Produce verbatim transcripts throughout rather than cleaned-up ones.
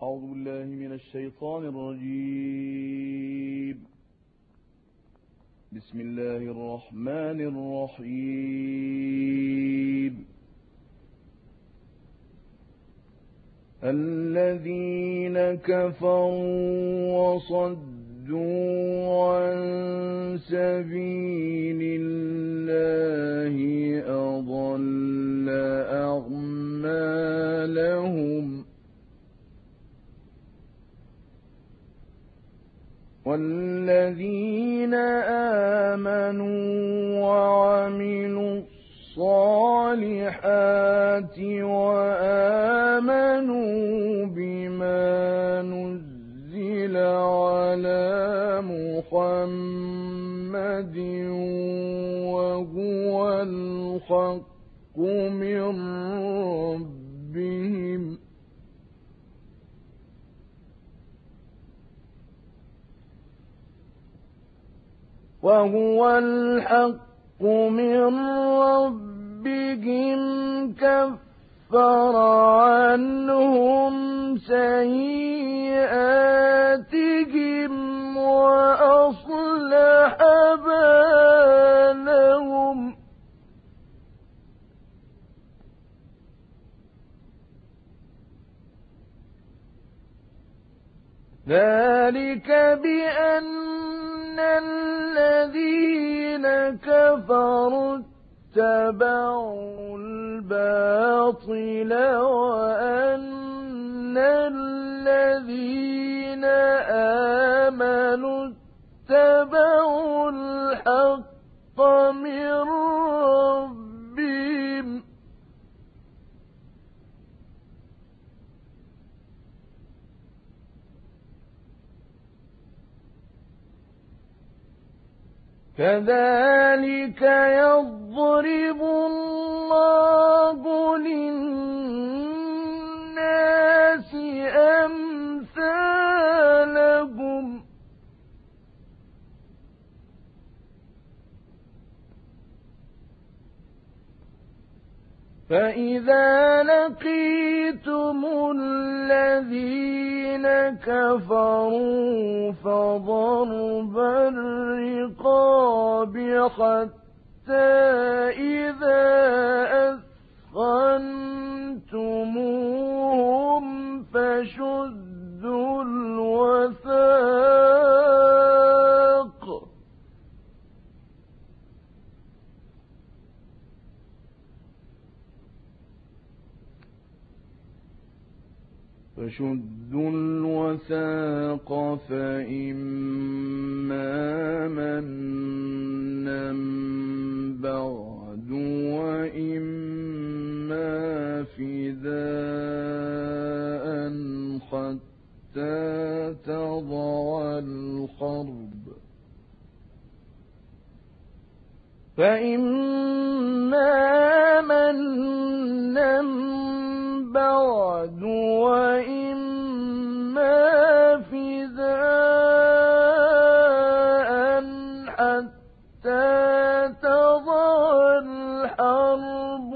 أعوذ بالله من الشيطان الرجيم. بسم الله الرحمن الرحيم. الذين كفروا وصدوا عن سبيل الله أضل أعمالهم. والذين آمنوا وعملوا الصالحات وآمنوا بما نزل على محمد وهو الحق من ربهم وهو الحق من ربهم كفر عنهم سيئاتهم وأصلح بالهم. ذلك بأن الذين كفروا اتبعوا الباطل وأن الذين آمنوا اتبعوا الحق من ربهم. كذلك يضرب الله للناس أمثالهم. فإذا لقيتم الذين كفروا فضرب الرقاب حتى إذا أثخنتموهم فشدوا الوثاق فشدوا الوثاق فإما منا بعد وإما فداء حتى تضع الحرب فإما منا بعد وإما فداء حتى تضع الحرب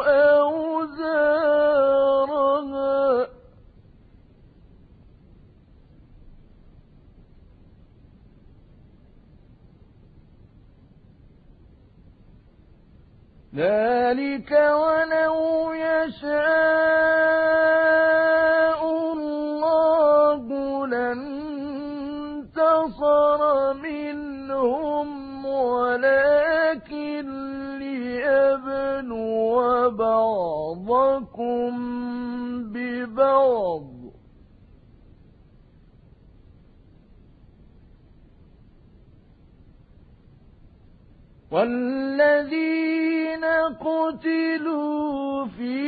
أوزارها. ذلك ولو يشاء الله لانتصر منهم ولكن ليبلو بعضكم ببعض والذين قتلوا في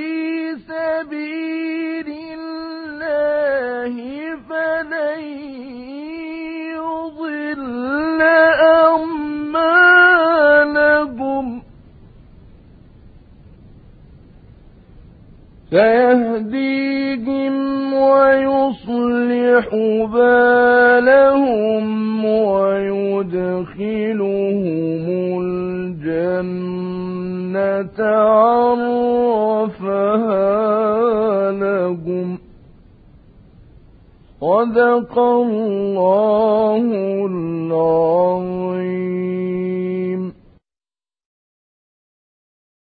سبيل الله فلن يضل أعمالهم سيهديهم ويصلح بالهم ويدخلهم الجنة عرفها. عرفها لهم. صدق الله العظيم.